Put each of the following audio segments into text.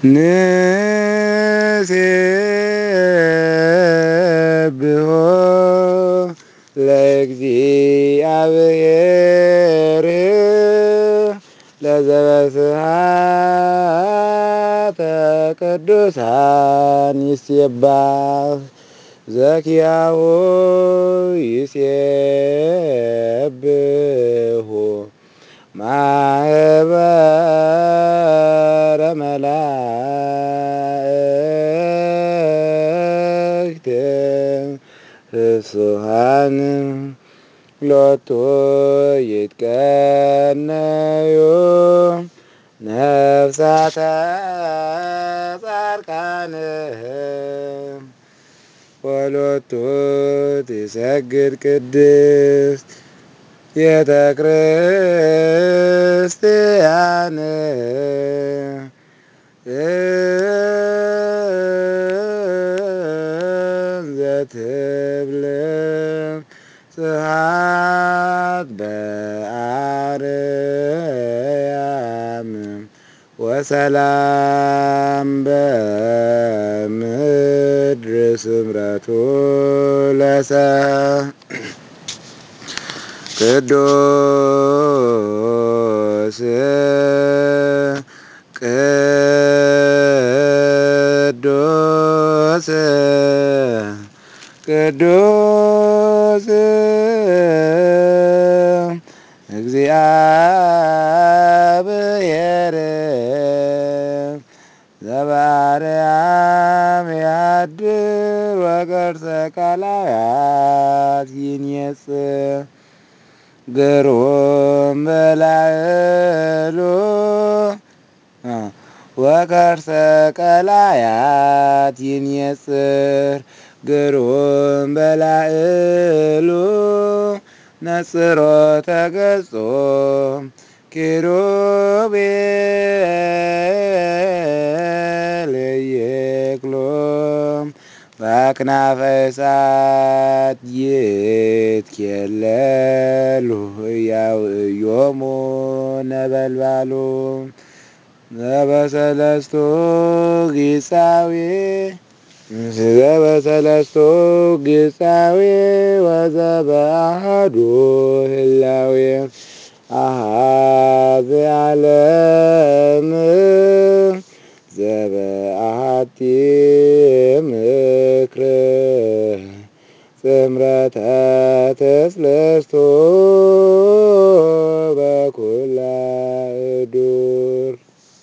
ንሴብሖ ለእግዚአብሔር ለዘበስሐተ ቅዱሳን ይሴባህ ዘኪያሁ ይሴብሑ ማህበረ መላእክት ፍሱሃን ሎቱ ይትቀነዩ ነፍሳተ ጻድቃን ወሎቱ ትሰግድ ቅድስት ቤተ ክርስቲያን ዘትብል ስብሐት በአርያም ወሰላም በምድር ስምረቱ ለሰብእ ቅዱስ ቅዱስ ቅዱስ እግዚአብሔር ዘበአርያም ያድር ወቀርሰ ቃላያት ይንየጽር ግሩም በላዕሉ ወከርሰ ቀላያት ይንየጽር ግሩም በላዕሉ ነጽሮ ተገጾ ኪሩቤል ይክሎ በአክናፈ እሳት ይትኬለሉ ያውዮሙ ነበልባሉ ዘበሰለስቱ ጊጻዌ ወዘበአሐዱ ህላዌ አሐዘ ዓለም ዘበአሐቲ ምክር ጽምረተ ተስለስቱ በኩላ እዱር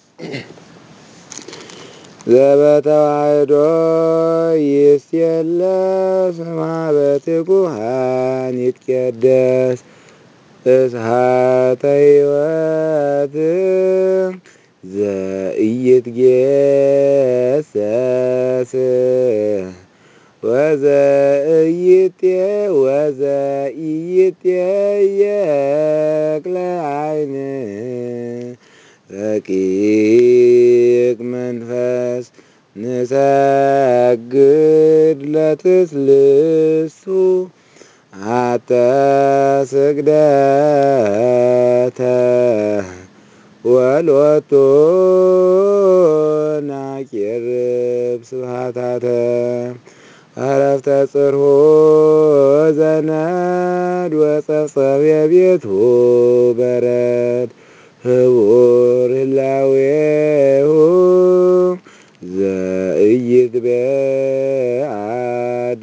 ዘበተዋሕዶ ይሴለፍ ማበትጉሃን ይትቀደስ እስሃተ ሕይወት ዘኢይትጌሰስ ወዘኢይትጠየቅ ለዓይን ረቂቅ መንፈስ ንሰግድ ለትስልሱ አተ ስግደተ ወሎቱ ናቄርብ ስብሐታተ አረፍተ ጽርሑ ዘነድ ወጸብጸብ የቤቱ በረድ ህቡር ህላዌሁ ዘኢይትበአድ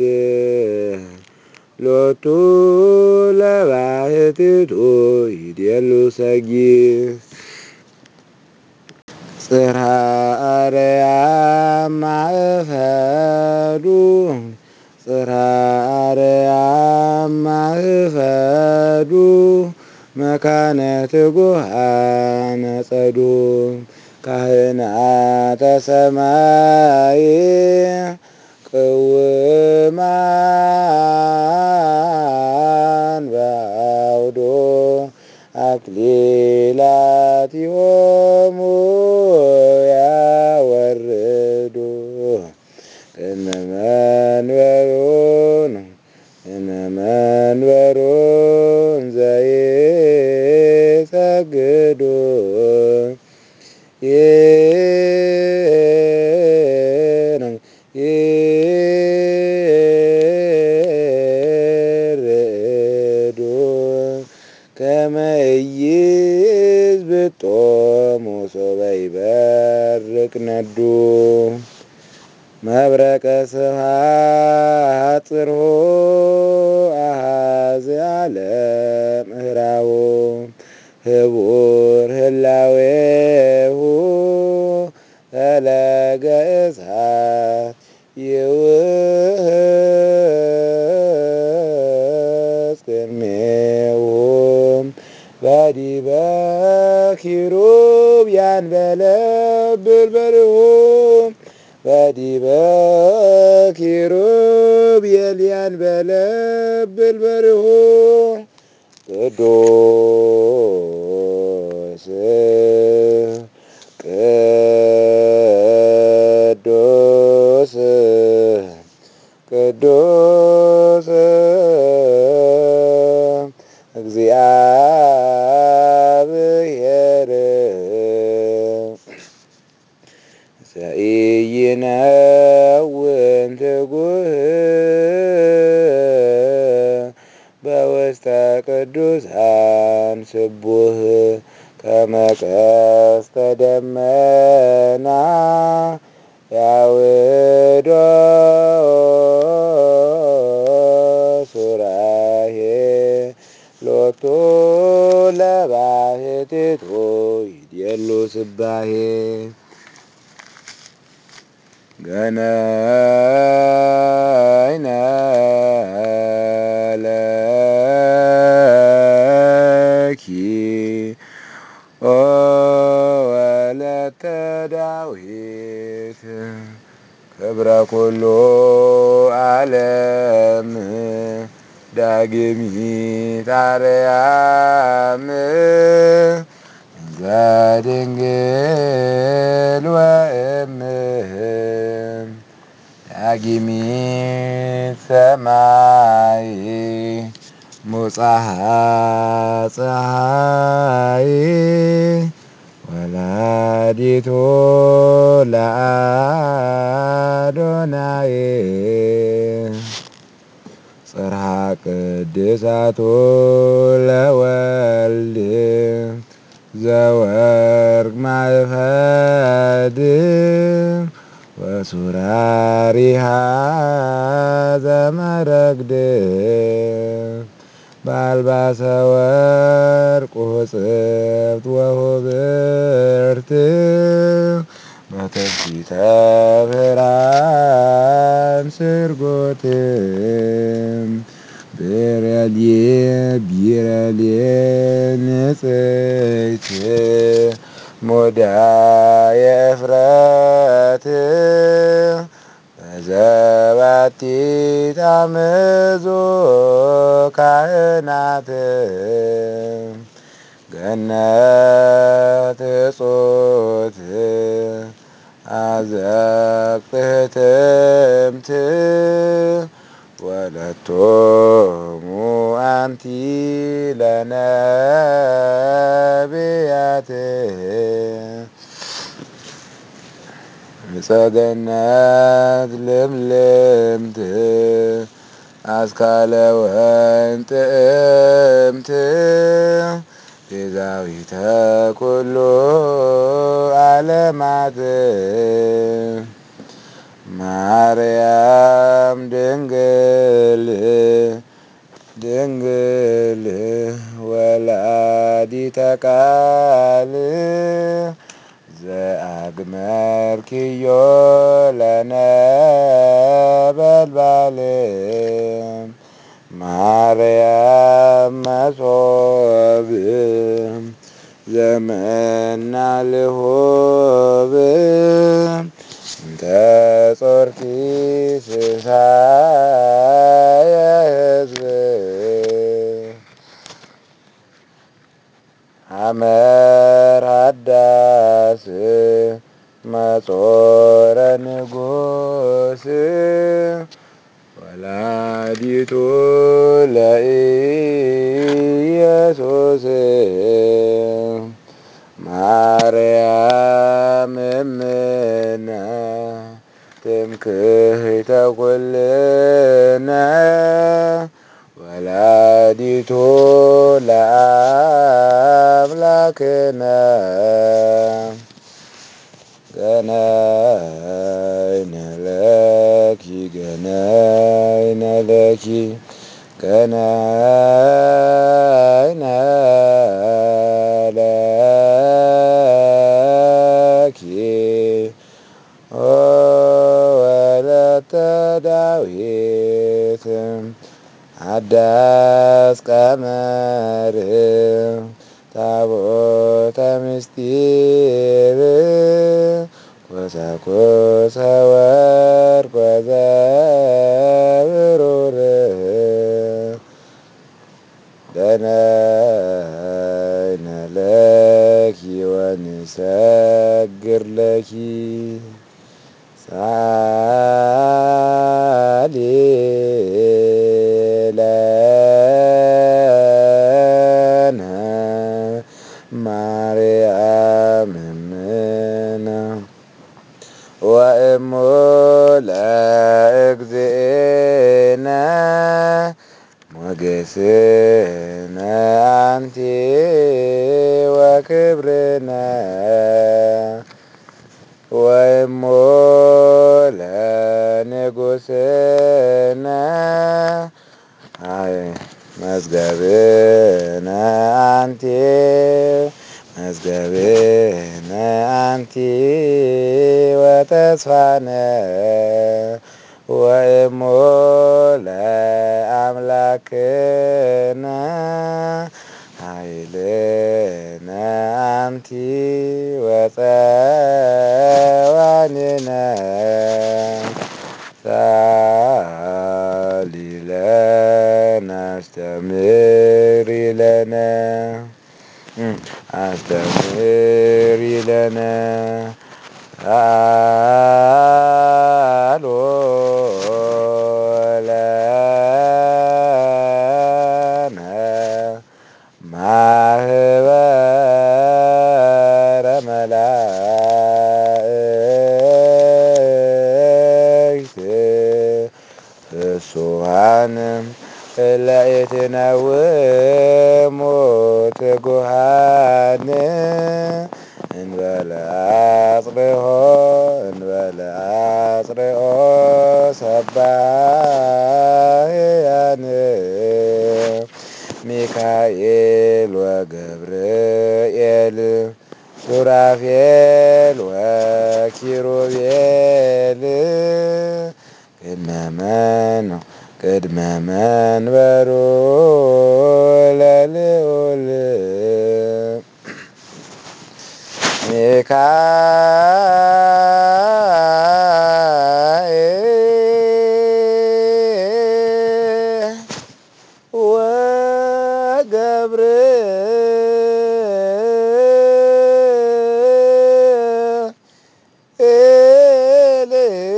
ሎቱ ለባህቲቱ ይዴሉ ሰጊድ ጽርሐ አርያም ማእፈዱ መካነ ትጉሃን ጸዱ ካህናተ ሰማይ ቅውማን በአውዶ አክሊላቲሆሙ ያወርዱ እነመንበሩን ዘይሰግዱ ይበርቅ ነዱ መብረቀ ስብሐት ጽርሖ አሐዝ ዓለም እህራሁ ህቡር ህላዌሁ ፈለገ እሳት ይውህዝ ቅድሜሁ በዲበ ኪሩብ ያንበለብል በርሁ በዲበ ኪሩቤል ያንበለብል በርሁ ቅዱስ ቅዱስ ቅዱስ እግዚአብሔር ዘኢይነውም ትጉህ በውስተ ቅዱሳን ስቡህ ከመ ቀስተ ደመና ያውዶ ሱራሄ ሎቱ ለባህቲቱ ይድየሉ ስባሄ ገነይነ ለኪ ኦ ወለተ ዳዊት ክብረ ኩሉ ዓለም ዳግሚት አርያም ዘድንግል ወእምህ ዳግሚት ሰማይ ሙጽሐ ፀሐይ ወላዲቱ ለአዶናይ ጽርሐ ቅድሳቱ ለወልድ ዘወርቅ ማእፈድ ወሱራሪሃ ዘመረግድ በአልባሰ ወርቅ ወጽብት ወሁብርት በትፍሲተ ብርሃን ስርጎት ቢረሌ ንጽሕት ሙዳየ እፍረት በዘባቲ ታምዙ ካህናት ገነት እጹት አዘቅት ህትምት ወለቶሙ አንቲ ለነቢያት እፀገነት ልምልምት አስካለ ወይን ጥዕምት ቤዛዊተ ኩሉ ዓለማት ማርያም ድንግል ወላዲተ ቃል ዘአግመርኪዮ ለነበልባል ማርያም መሶብ ዘመና ልሁብ እንተ ጾርቲ ስሳየ ሕዝብ ሐመር ሃዳስ መጾረ ንጉሥ ወላዲቱ ለኢየሱስ ማርያም እምነ ትምክህተ ኩልነ ወላዲቱ ለአምላክነ ገናይነ ለኪ ገናይነ ለኪ ገናይነ ለኪ ኦ ወለተ ዳዊት አዳስ ቀመር ታቦተ ምስጢር ኮሰኮሰ ወርቅ ወዘብሩር ደነይነ ለኪ ወንሰግር ለኪ ሳሊ ለነ ማርያም እምነ ወእሙ ለእግዝእነ ሞገስነ አንቲ ወክብርነ ወእሙ ለንጉሥነ መዝገብነ አንቲ መዝገብነ አንቲ ወተስፋነ ወእሙ ለአምላክነ ኃይልነ አንቲ ወፀዋንነ ሳሊ ለነ አስተምሪ ለነ አስተምሪ ለነ አሎ ለነ ማህበረ መላእክት ፍሱሃን ለኢትነውሙ ትጉሃን እንበለ አጽርኦ ሰባህያን ሚካኤል ወገብርኤል ሱራፌል ወኪሩቤል ቅድመ መንበሩ ለልዑል ሚካኤል ወገብርኤል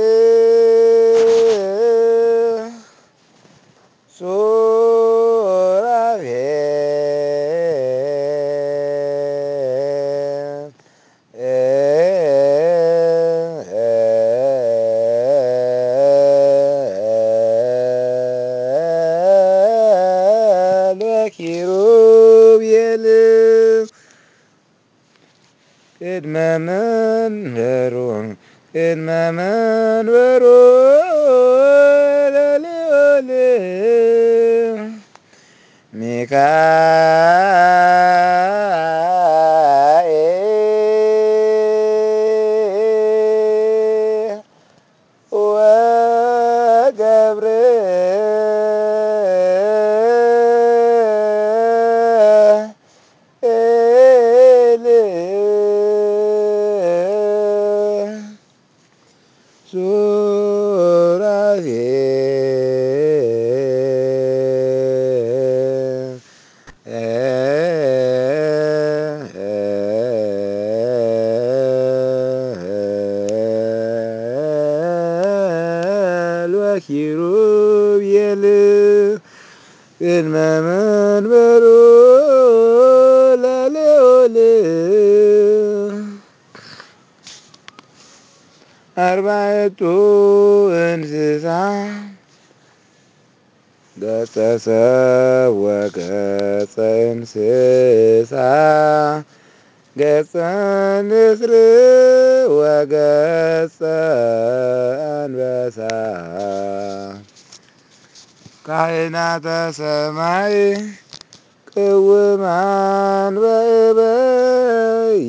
ሱራፌል ወኪሩቤል ቅድመ መንበሩ ለልዑል ሚካኤል ወገብርኤል ሱራፌል ወኪሩቤል ቅድመ መንበሩ ለልዑል አርባዕቱ እንስሳ ገጸ ሰብ ወገጸ እንስሳ ገጸ ንስር ወገጸ አንበሳ ካህናተ ሰማይ ቅውማን በእበይ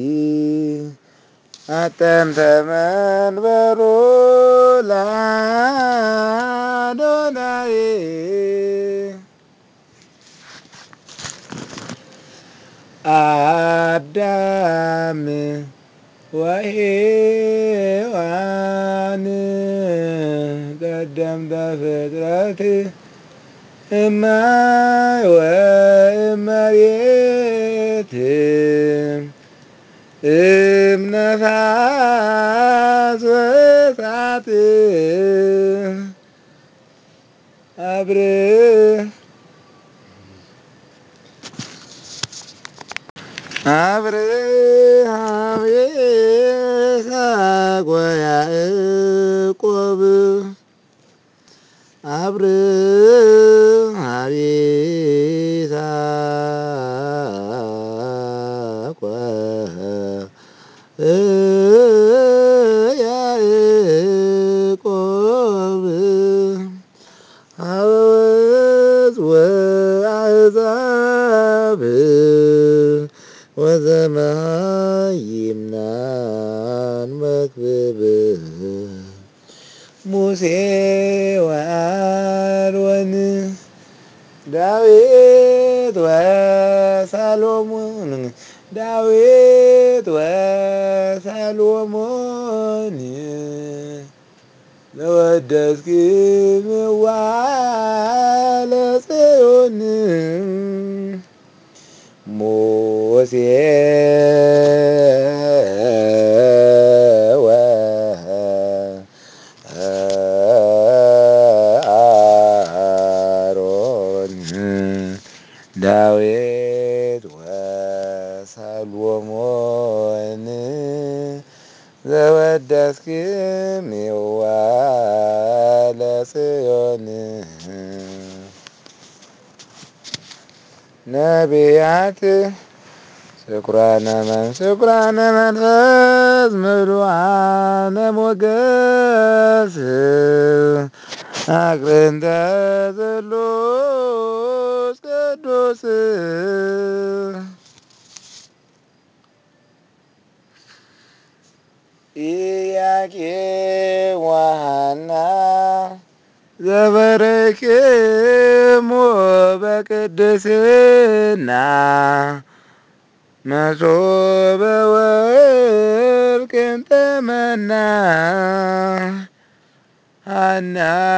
አጠንተ መንበሮ ለአዶናይ አዳም ወሔዋን ቀደምተ ፍጥረት እማይ ወእመሬት እምነፋስ ወእሳት አብርሃም ይስሐቅ ወያዕቆብ አብርሃም ይስሐቅ ወያዕቆብ አበወዝ ወአሕዛብ ወዘመሃይምናን መክብብ ሙሴ ወአሮን ዳዊት ወሰሎሞን ዘወደስክምዋ ለጽዮን ሙሴ ወአሮን ዳዊት ወሰሎሞን ዘወደስክምዋ ለጽዮን ነቢያት ስኩራነ መንፈስ ምሉዓነ ሞገስ አቅርንተ ስሉስ ቅዱስ ኢያቄም ወሐና ዘበረክሙ በቅድስና መሶበ ወርቅ እንተመና ሐና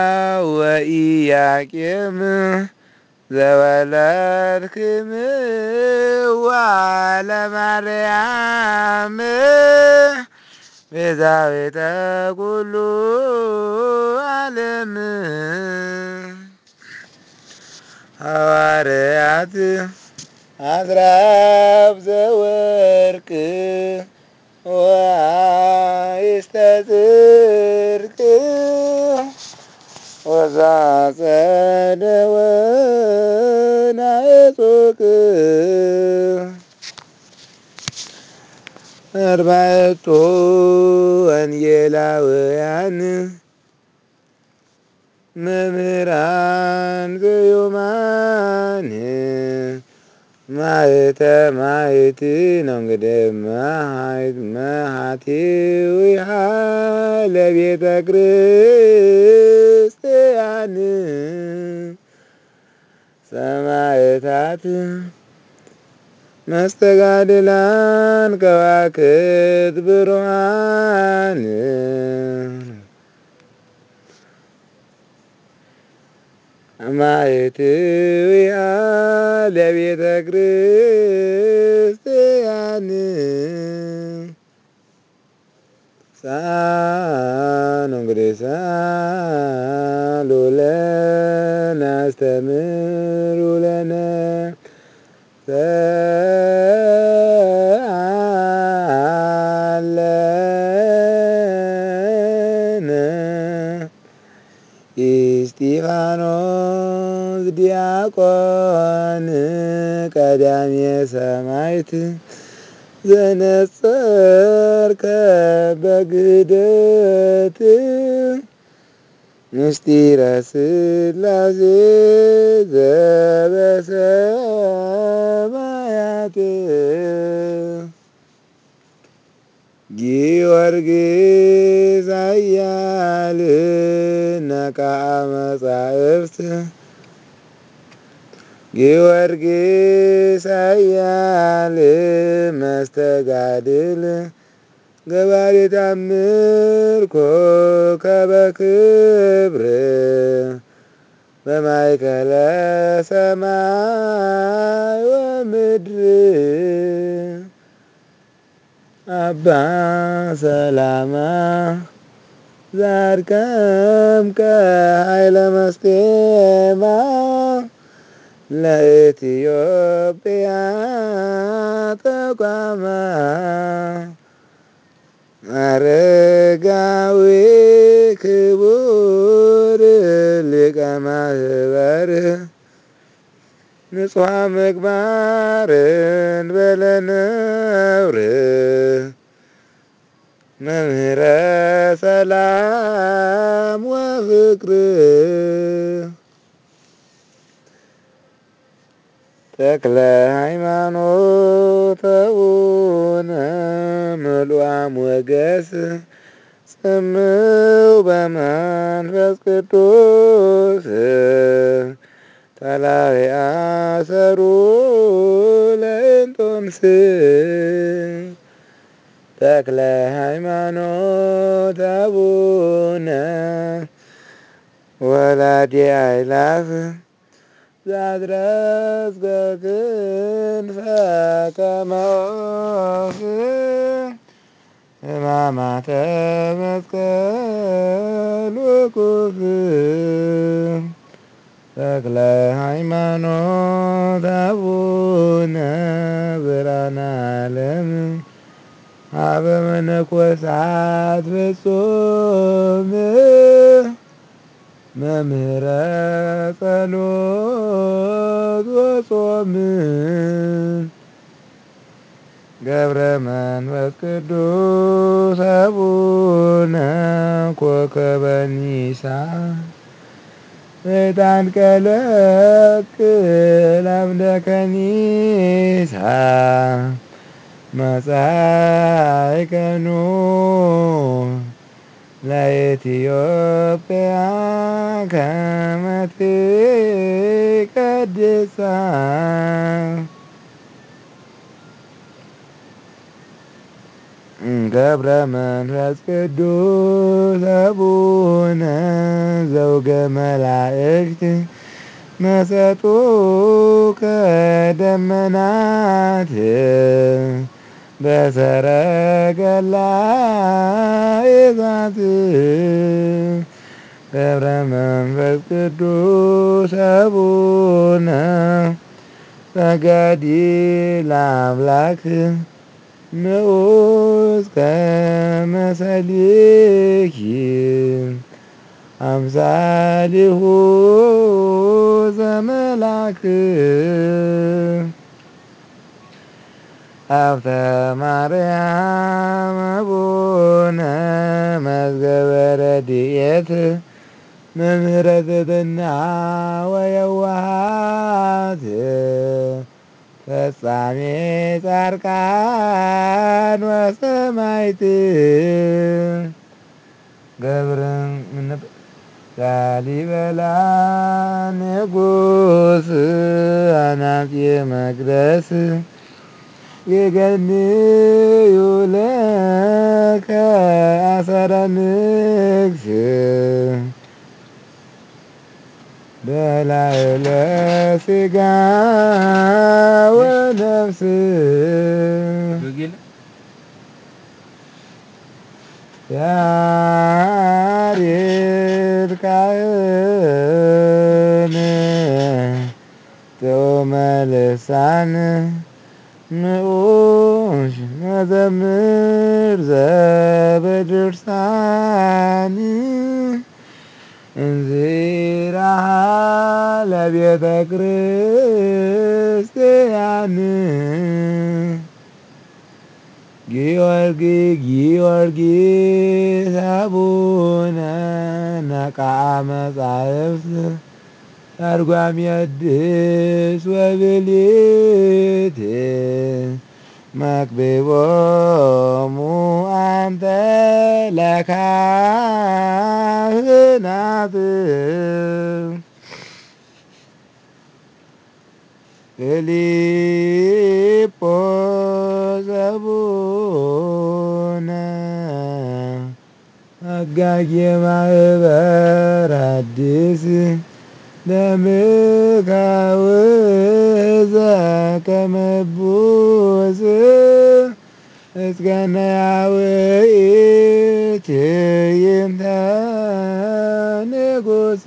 ወኢያቄም ዘወለድክምዋ ለማርያም ቤዛዊተ ኩሉ ዓለም ሐዋርያት አዝራብ ዘወርቅ ወአይስተ ጽድቅ ወዛጸደ ወናዕጾቅ አርባዕቱ ወንጌላውያን መምህራን ግዩማን ማኅተማይት ነው እንግዲህ መኃቲዊሃ ለቤተ ክርስቲያን ሰማዕታት መስተጋድላን ከዋክብት ብሩሃን ማኅተዊሃ ለቤተ ክርስቲያን ሳኑ እንግዲህ ሳሉ ለነ አስተምሩ ለነ ሰአለነ እስጢፋኖስ ዲያቆን ቀዳሜ ሰማዕት ዘነጸርከ በግደት ምስጢረ ሥላሴ ዘበሰማያት ጊዮርጊስ ኃያል ነቃአ መጻሕፍት ጊዮርጊስ ኃያል መስተጋድል ገባሬ ተአምር ኮከበ ክብር በማእከለ ሰማይ ወምድር አባ ሰላማ ዛድከምከ ኃይለ መስቴማ ለኢትዮጵያ ተቋማ አረጋዊ ክቡር ሊቀ ማህበር ንጹሐ ምግባርን በለነውር መምህረ ሰላም ወፍቅር ተክለ ሃይማኖት አቡነ ምሉዐ ሞገስ ጽምው በመንፈስ ቅዱስ ተላዊ አሰሩ ለእንጦንስ ተክለ ሃይማኖት አቡነ ወላዲ አእላፍ ዘአድረስከ ክንፈ ከመ ወፍ ሕማማተ መስቀል ውቁፍ ተክለ ሃይማኖት አቡነ ብርሃነ ዓለም አበ መነኮሳት ፍጹም መምህረ ጸሎት ወጾም ገብረ መንፈስ ቅዱስ አቡነ ኮከበ ኒሳ ዕጣን ቀለቅል አምደ ከኒሳ መጻእከኑ ለኢትዮጵያ ከመ ትቀድሳ ገብረ መንፈስ ቅዱስ አቡነ ዘውገ መላእክት መሰጡከ ደመናት በሰረገላ እሳት ገብረ መንፈስ ቅዱስ አቡነ ሰገዲለ አምላክ ንዑስ ከመ ሰሊኪ አምሳሊሁ ዘመላክ ሀብተ ማርያም አቡነ መዝገበ ረድኤት መምህረ ትሕትና ወየዋሃት ፈጻሜ ጻድቃን ወሰማዕት ገብረ ላሊበላ ንጉሥ አናጺ መቅደስ ይገንዩ ለከ አሰረ ንግሥ በላዕለ ሥጋ ወነፍስ ያሬድ ካህን ጥዑመ ልሳን ንዑስ መዘምር ዘበድርሳን እንዚራሃ ለቤተ ክርስቲያን ጊዮርጊስ አቡነ ነቃአ መጻሕፍት ተርጓሚ አዲስ ወብልት መክብቦሙ አንተ ለካህናት ፊልጶስ አቡነ አጋጌ ማኅበር አዲስ ለምካው ዘከመ እቡስ እስከነያውኢ ትዕይንተ ንጉሥ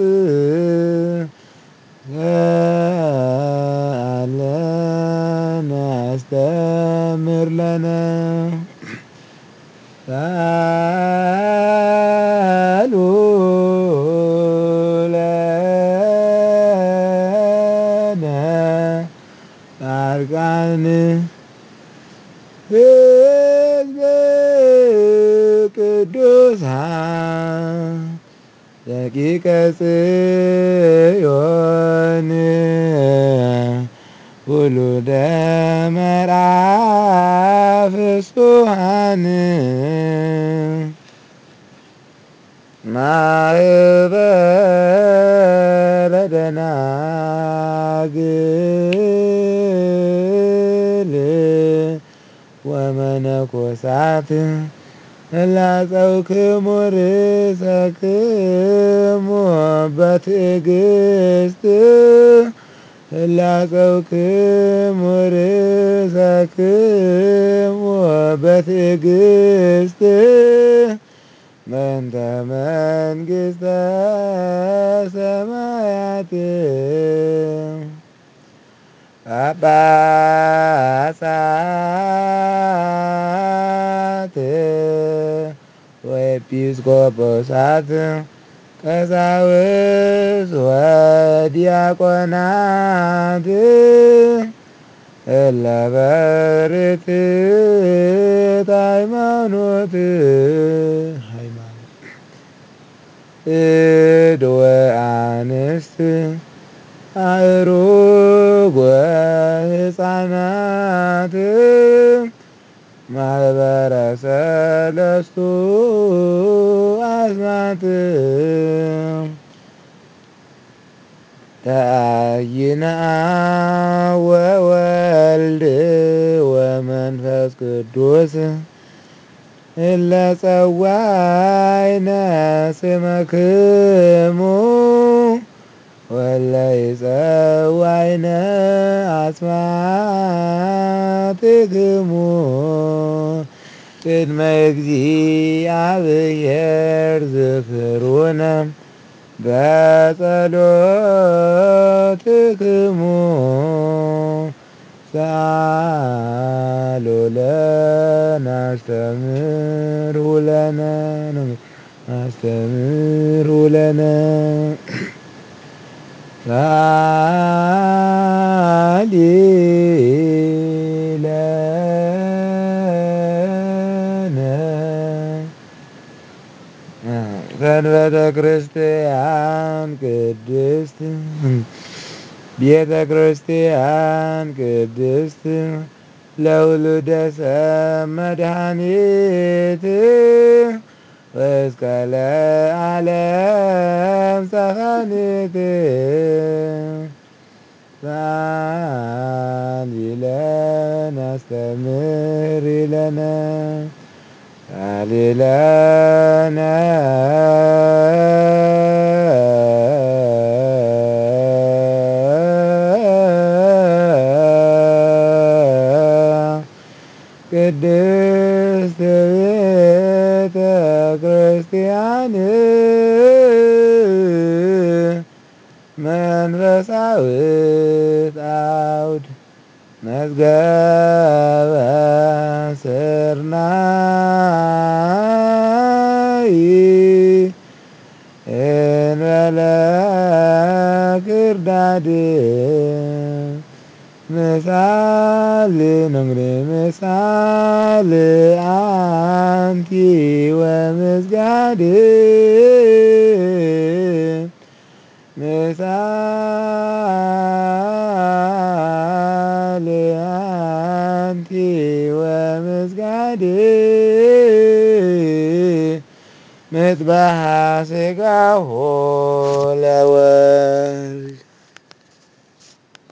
ለነ አስተምር ለነ ሳሉ ለነ ጻድቃን ሕዝበ ቅዱሳን ደቂቀ ጽዮን ውሉደ መርዓዊ ፍስሓን ማኅበረ ደናግል ወመነኮሳት እላጸውክሙ ርእሰክሙ በትዕግሥት እላጸውክሙ ርእሰክሙ በትዕግሥት በእንተ መንግሥተ ሰማያት ጳጳሳት ወኤጲስቆጶሳት ቀሳውስት ወዲያቆናት እለ በርትዕት ሃይማኖት እድ ወአንስት አእሩግ ወሕፃናት ማኅበረ ሰለስቱ አስማት ተአይንአ ወወልድ ወመንፈስ ቅዱስ እለ ጸዋዕነ ስመክሙ ወእለ ይጸዋዕነ አስማትክሙ ቅድመ እግዚአብሔር ዝክሩነ በጸሎትክሙ ሳሉ ለነ አስተምሩ ለነ አስተምሩ ለነ ሳሊ ለነ ሰንበተ ክርስቲያን ቅድስት ቤተ ክርስቲያን ቅድስት ለውሉደ ሰብእ መድኃኒት ወእስከ ለዓለም ጸፋኒት ሳሊ ለነ አስተምሪ ለነ ሳሊ ለነ ቅድስት ቤተ ክርስቲያን መንፈሳዊት አውድ መዝገበ ስርናይ እንበለ ክርዳድ ምሳሌ ንግድ ምሳል አንቲ ወምስጋድ ምሳል አንቲ ወምስጋድ ምጥባሐ ሥጋሁ ለወልድ